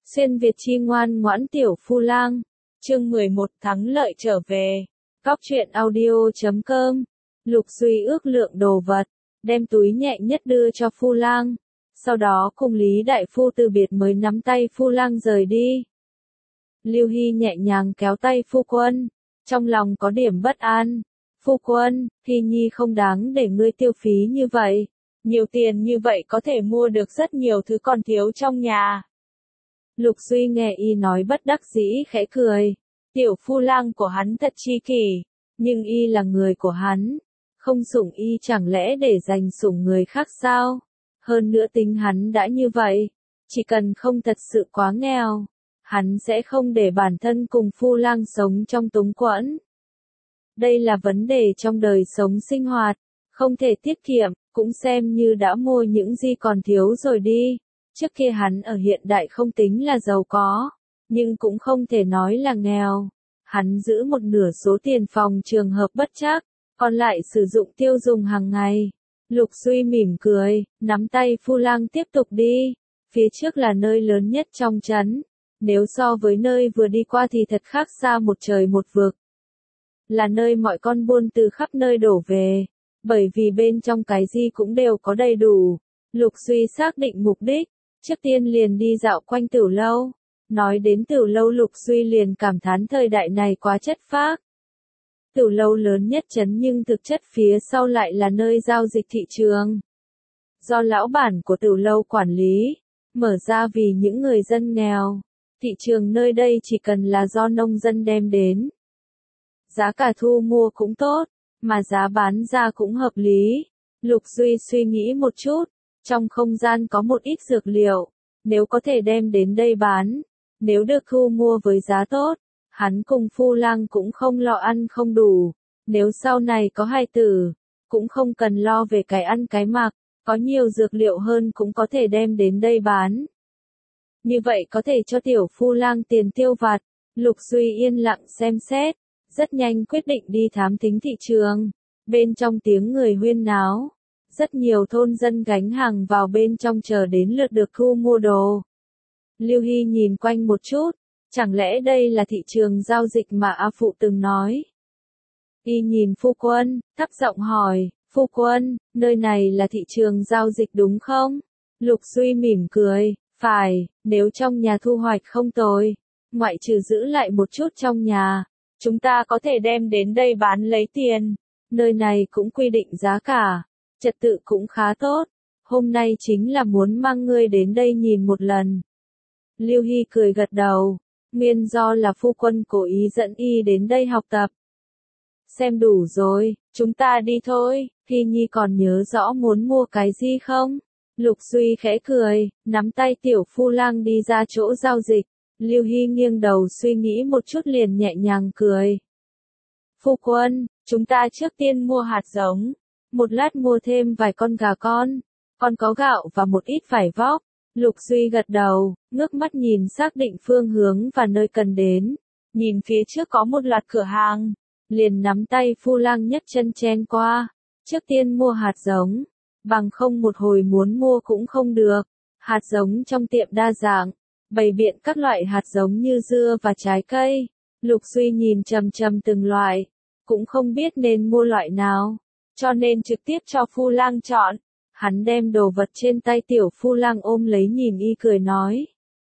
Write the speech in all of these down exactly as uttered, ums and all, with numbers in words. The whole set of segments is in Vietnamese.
Xuyên Việt chi ngoan ngoãn tiểu phu lang. Chương mười một thắng lợi trở về. Góc truyện audio chấm com. Lục Duy ước lượng đồ vật, đem túi nhẹ nhất đưa cho phu lang. Sau đó cùng Lý Đại Phu từ biệt mới nắm tay phu lang rời đi. Lưu Hy nhẹ nhàng kéo tay phu quân, trong lòng có điểm bất an. Phu quân, Hy Nhi không đáng để ngươi tiêu phí như vậy. Nhiều tiền như vậy có thể mua được rất nhiều thứ còn thiếu trong nhà. Lục Duy nghe y nói bất đắc dĩ khẽ cười. Tiểu phu lang của hắn thật chi kỷ, nhưng y là người của hắn. Không sủng y chẳng lẽ để dành sủng người khác sao? Hơn nữa tính hắn đã như vậy. Chỉ cần không thật sự quá nghèo, hắn sẽ không để bản thân cùng phu lang sống trong túng quẫn. Đây là vấn đề trong đời sống sinh hoạt, không thể tiết kiệm, cũng xem như đã mua những gì còn thiếu rồi đi. Trước kia hắn ở hiện đại không tính là giàu có, nhưng cũng không thể nói là nghèo. Hắn giữ một nửa số tiền phòng trường hợp bất trắc, còn lại sử dụng tiêu dùng hàng ngày. Lục Duy mỉm cười, nắm tay phu lang tiếp tục đi. Phía trước là nơi lớn nhất trong trấn. Nếu so với nơi vừa đi qua thì thật khác xa một trời một vực. Là nơi mọi con buôn từ khắp nơi đổ về. Bởi vì bên trong cái gì cũng đều có đầy đủ. Lục Duy xác định mục đích. Trước tiên liền đi dạo quanh Tửu Lâu. Nói đến Tửu Lâu Lục Duy liền cảm thán thời đại này quá chất phác. Tửu Lâu lớn nhất trấn nhưng thực chất phía sau lại là nơi giao dịch thị trường. Do lão bản của Tửu Lâu quản lý, mở ra vì những người dân nghèo. Thị trường nơi đây chỉ cần là do nông dân đem đến. Giá cả thu mua cũng tốt, mà giá bán ra cũng hợp lý. Lục Duy suy nghĩ một chút. Trong không gian có một ít dược liệu, nếu có thể đem đến đây bán, nếu được thu mua với giá tốt, hắn cùng phu lang cũng không lo ăn không đủ. Nếu sau này có hài tử, cũng không cần lo về cái ăn cái mặc, có nhiều dược liệu hơn cũng có thể đem đến đây bán. Như vậy có thể cho tiểu phu lang tiền tiêu vặt. Lục Duy yên lặng xem xét, rất nhanh quyết định đi thám thính thị trường. Bên trong tiếng người huyên náo. Rất nhiều thôn dân gánh hàng vào bên trong chờ đến lượt được thu mua đồ. Lưu Hy nhìn quanh một chút, chẳng lẽ đây là thị trường giao dịch mà A Phụ từng nói? Y nhìn phu quân, thấp giọng hỏi, phu quân, nơi này là thị trường giao dịch đúng không? Lục Duy mỉm cười, phải, nếu trong nhà thu hoạch không tồi, ngoại trừ giữ lại một chút trong nhà, chúng ta có thể đem đến đây bán lấy tiền. Nơi này cũng quy định giá cả. Trật tự cũng khá tốt, hôm nay chính là muốn mang ngươi đến đây nhìn một lần. Lưu Hy cười gật đầu, nguyên do là phu quân cố ý dẫn y đến đây học tập. Xem đủ rồi, chúng ta đi thôi. Hy Nhi còn nhớ rõ muốn mua cái gì không? Lục Duy khẽ cười, nắm tay tiểu phu lang đi ra chỗ giao dịch. Lưu Hy nghiêng đầu suy nghĩ một chút liền nhẹ nhàng cười. Phu quân, chúng ta trước tiên mua hạt giống. Một lát mua thêm vài con gà con, còn có gạo và một ít vải vóc. Lục Duy gật đầu, ngước mắt nhìn xác định phương hướng và nơi cần đến. Nhìn phía trước có một loạt cửa hàng, liền nắm tay phu lang nhấc chân chen qua. Trước tiên mua hạt giống, bằng không một hồi muốn mua cũng không được. Hạt giống trong tiệm đa dạng, bày biện các loại hạt giống như dưa và trái cây. Lục Duy nhìn chằm chằm từng loại, cũng không biết nên mua loại nào. Cho nên trực tiếp cho phu lang chọn. Hắn đem đồ vật trên tay tiểu phu lang ôm lấy nhìn y cười nói.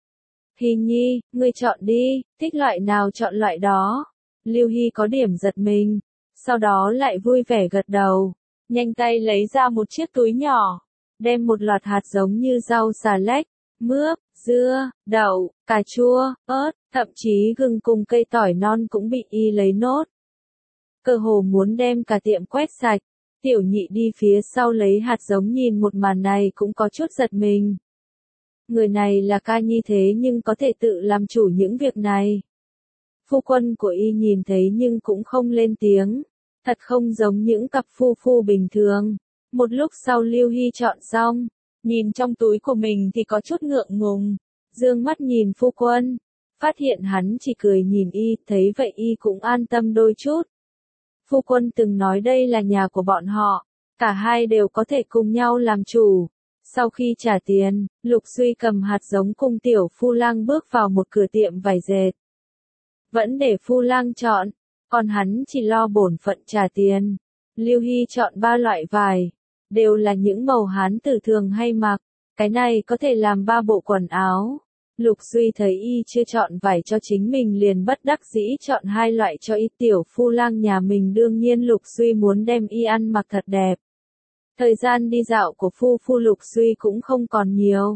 Hy Nhi, ngươi chọn đi, thích loại nào chọn loại đó. Lưu Hy có điểm giật mình, sau đó lại vui vẻ gật đầu. Nhanh tay lấy ra một chiếc túi nhỏ, đem một loạt hạt giống như rau xà lách, mướp, dưa, đậu, cà chua, ớt, thậm chí gừng cùng cây tỏi non cũng bị y lấy nốt. Cơ hồ muốn đem cả tiệm quét sạch. Tiểu nhị đi phía sau lấy hạt giống nhìn một màn này cũng có chút giật mình. Người này là ca nhi thế nhưng có thể tự làm chủ những việc này. Phu quân của y nhìn thấy nhưng cũng không lên tiếng. Thật không giống những cặp phu phu bình thường. Một lúc sau Lưu Hy chọn xong. Nhìn trong túi của mình thì có chút ngượng ngùng. Dương mắt nhìn phu quân. Phát hiện hắn chỉ cười nhìn y, thấy vậy y cũng an tâm đôi chút. Phu quân từng nói đây là nhà của bọn họ, cả hai đều có thể cùng nhau làm chủ. Sau khi trả tiền, Lục Duy cầm hạt giống cùng Tiểu Phu Lang bước vào một cửa tiệm vải dệt. Vẫn để Phu Lang chọn, còn hắn chỉ lo bổn phận trả tiền. Lưu Hy chọn ba loại vải, đều là những màu Hán tử thường hay mặc, cái này có thể làm ba bộ quần áo. Lục Duy thấy y chưa chọn vải cho chính mình liền bất đắc dĩ chọn hai loại cho y. Tiểu Phu Lang nhà mình đương nhiên Lục Duy muốn đem y ăn mặc thật đẹp. Thời gian đi dạo của Phu Phu Lục Duy cũng không còn nhiều.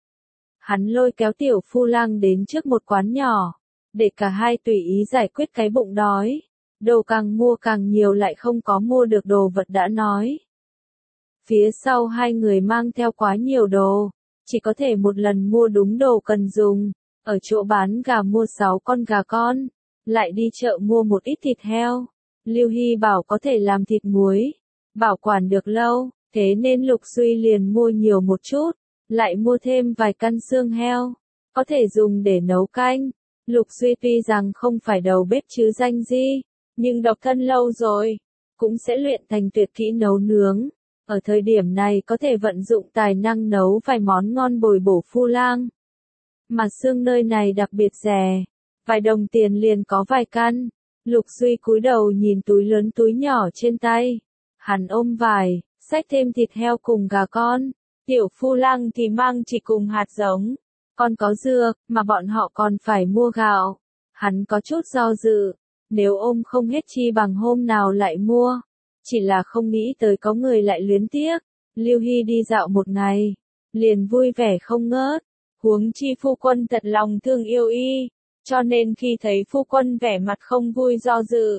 Hắn lôi kéo Tiểu Phu Lang đến trước một quán nhỏ, để cả hai tùy ý giải quyết cái bụng đói. Đồ càng mua càng nhiều lại không có mua được đồ vật đã nói. Phía sau hai người mang theo quá nhiều đồ, chỉ có thể một lần mua đúng đồ cần dùng. Ở chỗ bán gà mua sáu con gà con, lại đi chợ mua một ít thịt heo. Lưu Hy bảo có thể làm thịt muối, bảo quản được lâu, thế nên Lục Duy liền mua nhiều một chút, lại mua thêm vài căn xương heo, có thể dùng để nấu canh. Lục Duy tuy rằng không phải đầu bếp chứ danh gì, nhưng độc thân lâu rồi, cũng sẽ luyện thành tuyệt kỹ nấu nướng. Ở thời điểm này có thể vận dụng tài năng nấu vài món ngon bồi bổ Phu Lang. Mà xương nơi này đặc biệt rẻ, vài đồng tiền liền có vài căn. Lục Duy cúi đầu nhìn túi lớn túi nhỏ trên tay. Hắn ôm vải, xách thêm thịt heo cùng gà con. Tiểu Phu Lang thì mang chỉ cùng hạt giống. Còn có dưa, mà bọn họ còn phải mua gạo. Hắn có chút do dự, nếu ôm không hết chi bằng hôm nào lại mua. Chỉ là không nghĩ tới có người lại luyến tiếc. Lưu Hy đi dạo một ngày, liền vui vẻ không ngớt. Huống chi phu quân thật lòng thương yêu y, cho nên khi thấy phu quân vẻ mặt không vui do dự,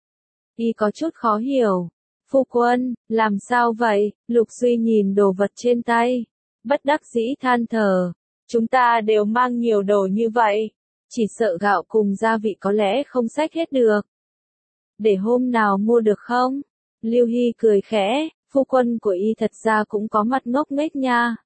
y có chút khó hiểu. Phu quân, làm sao vậy? Lục Duy nhìn đồ vật trên tay, bất đắc dĩ than thở. Chúng ta đều mang nhiều đồ như vậy, chỉ sợ gạo cùng gia vị có lẽ không xách hết được. Để hôm nào mua được không? Lưu Hy cười khẽ, phu quân của y thật ra cũng có mặt ngốc nghếch nha.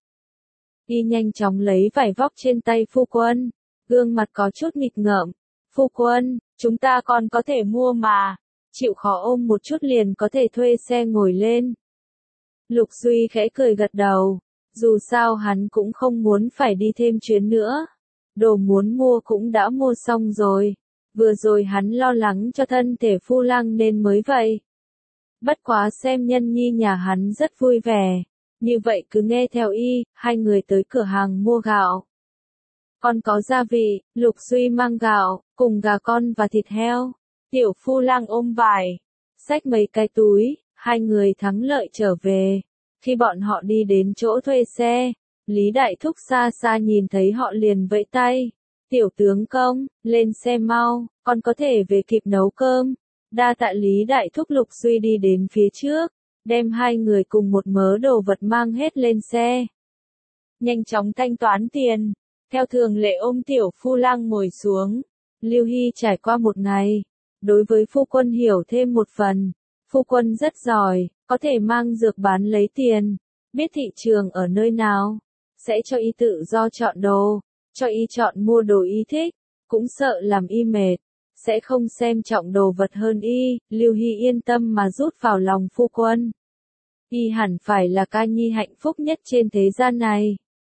Y nhanh chóng lấy vải vóc trên tay phu quân, gương mặt có chút nghịch ngợm. Phu quân, chúng ta còn có thể mua mà, chịu khó ôm một chút liền có thể thuê xe ngồi lên. Lục Duy khẽ cười gật đầu, dù sao hắn cũng không muốn phải đi thêm chuyến nữa. Đồ muốn mua cũng đã mua xong rồi, vừa rồi hắn lo lắng cho thân thể Phu Lang nên mới vậy. Bất quá xem nhân nhi nhà hắn rất vui vẻ, như vậy cứ nghe theo y. Hai người tới cửa hàng mua gạo. Còn có gia vị, Lục Duy mang gạo, cùng gà con và thịt heo. Tiểu Phu Lang ôm vải, xách mấy cái túi, hai người thắng lợi trở về. Khi bọn họ đi đến chỗ thuê xe, Lý Đại Thúc xa xa nhìn thấy họ liền vẫy tay. Tiểu tướng công, lên xe mau, con có thể về kịp nấu cơm. Đa tạ Lý Đại Thúc. Lục Duy đi đến phía trước, đem hai người cùng một mớ đồ vật mang hết lên xe. Nhanh chóng thanh toán tiền, theo thường lệ ôm Tiểu Phu Lang ngồi xuống. Lưu Hy trải qua một ngày, đối với phu quân hiểu thêm một phần. Phu quân rất giỏi, có thể mang dược bán lấy tiền, biết thị trường ở nơi nào, sẽ cho y tự do chọn đồ, cho y chọn mua đồ y thích, cũng sợ làm y mệt, sẽ không xem trọng đồ vật hơn y. Lưu Hy yên tâm mà rút vào lòng phu quân. Y hẳn phải là ca nhi hạnh phúc nhất trên thế gian này.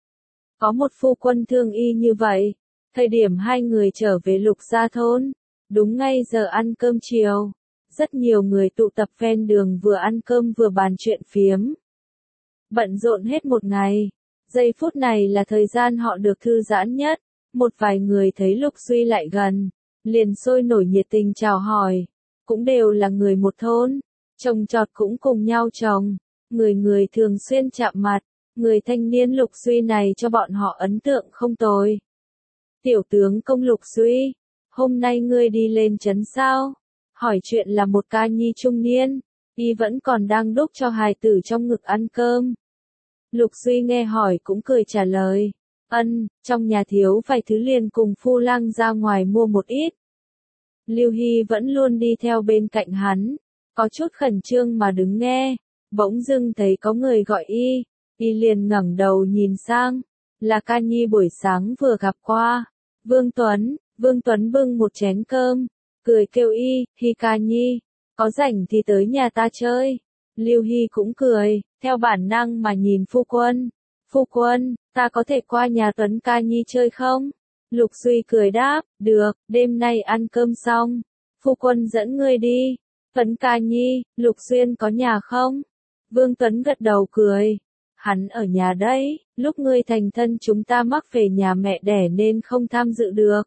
Có một phu quân thương y như vậy. Thời điểm hai người trở về Lục Gia thôn, đúng ngay giờ ăn cơm chiều. Rất nhiều người tụ tập ven đường vừa ăn cơm vừa bàn chuyện phiếm. Bận rộn hết một ngày, giây phút này là thời gian họ được thư giãn nhất. Một vài người thấy Lục Duy lại gần, liền sôi nổi nhiệt tình chào hỏi. Cũng đều là người một thôn, trồng trọt cũng cùng nhau trồng, người người thường xuyên chạm mặt. Người thanh niên Lục Duy này cho bọn họ ấn tượng không tồi. Tiểu tướng công Lục Duy, hôm nay ngươi đi lên trấn sao? Hỏi chuyện là một ca nhi trung niên, y vẫn còn đang đút cho hài tử trong ngực ăn cơm. Lục Duy nghe hỏi cũng cười trả lời, ân, trong nhà thiếu vài thứ liền cùng Phu Lang ra ngoài mua một ít. Lưu Hy vẫn luôn đi theo bên cạnh hắn, có chút khẩn trương mà đứng nghe, bỗng dưng thấy có người gọi y, y liền ngẩng đầu nhìn sang, là ca nhi buổi sáng vừa gặp qua, Vương Tuấn. Vương Tuấn bưng một chén cơm, cười kêu y, Hy ca nhi, có rảnh thì tới nhà ta chơi. Lưu Hy cũng cười, theo bản năng mà nhìn phu quân. Phu quân, ta có thể qua nhà Tuấn ca nhi chơi không? Lục Duy cười đáp, được, đêm nay ăn cơm xong, phu quân dẫn ngươi đi. Tuấn ca nhi, Lục Duyên có nhà không? Vương Tuấn gật đầu cười. Hắn ở nhà đấy, lúc ngươi thành thân chúng ta mắc về nhà mẹ đẻ nên không tham dự được.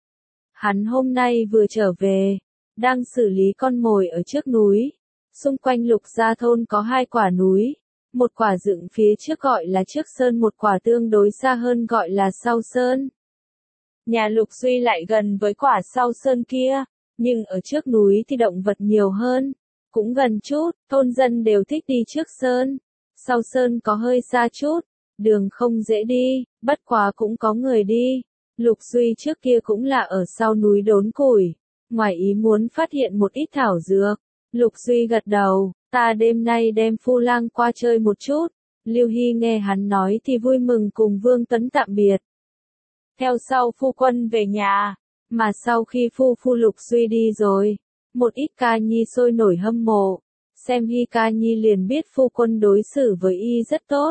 Hắn hôm nay vừa trở về, đang xử lý con mồi ở trước núi. Xung quanh Lục gia thôn có hai quả núi, một quả dựng phía trước gọi là trước sơn, một quả tương đối xa hơn gọi là sau sơn. Nhà Lục Duy lại gần với quả sau sơn kia, nhưng ở trước núi thì động vật nhiều hơn, cũng gần chút, thôn dân đều thích đi trước sơn. Sau sơn có hơi xa chút, đường không dễ đi, bất quá cũng có người đi. Lục Duy trước kia cũng là ở sau núi đốn củi, ngoài ý muốn phát hiện một ít thảo dược. Lục Duy gật đầu, ta đêm nay đem Phu Lang qua chơi một chút. Lưu Hy nghe hắn nói thì vui mừng cùng Vương Tuấn tạm biệt. Theo sau phu quân về nhà, mà sau khi phu phu Lục Duy đi rồi, một ít ca nhi sôi nổi hâm mộ, xem Hy ca nhi liền biết phu quân đối xử với y rất tốt.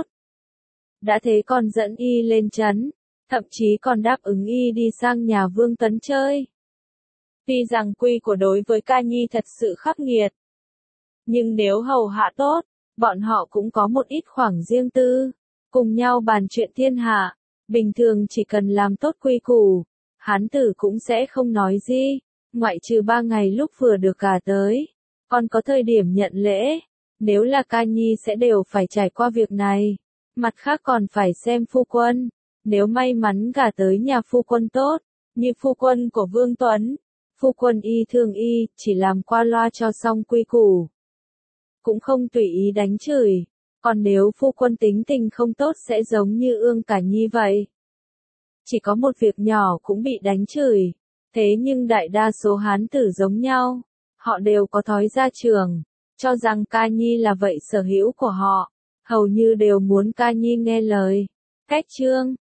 Đã thế còn dẫn y lên trấn, thậm chí còn đáp ứng y đi sang nhà Vương Tuấn chơi. Tuy rằng quy của đối với ca nhi thật sự khắc nghiệt, nhưng nếu hầu hạ tốt, bọn họ cũng có một ít khoảng riêng tư, cùng nhau bàn chuyện thiên hạ. Bình thường chỉ cần làm tốt quy củ, hán tử cũng sẽ không nói gì, ngoại trừ ba ngày lúc vừa được gả tới, còn có thời điểm nhận lễ, nếu là ca nhi sẽ đều phải trải qua việc này, mặt khác còn phải xem phu quân, nếu may mắn gả tới nhà phu quân tốt, như phu quân của Vương Tuấn, phu quân y thương y, chỉ làm qua loa cho xong quy củ, cũng không tùy ý đánh chửi. Còn nếu phu quân tính tình không tốt sẽ giống như Ương Cả Nhi vậy. Chỉ có một việc nhỏ cũng bị đánh chửi. Thế nhưng đại đa số hán tử giống nhau. Họ đều có thói gia trưởng. Cho rằng ca nhi là vậy sở hữu của họ. Hầu như đều muốn ca nhi nghe lời. Cách chương.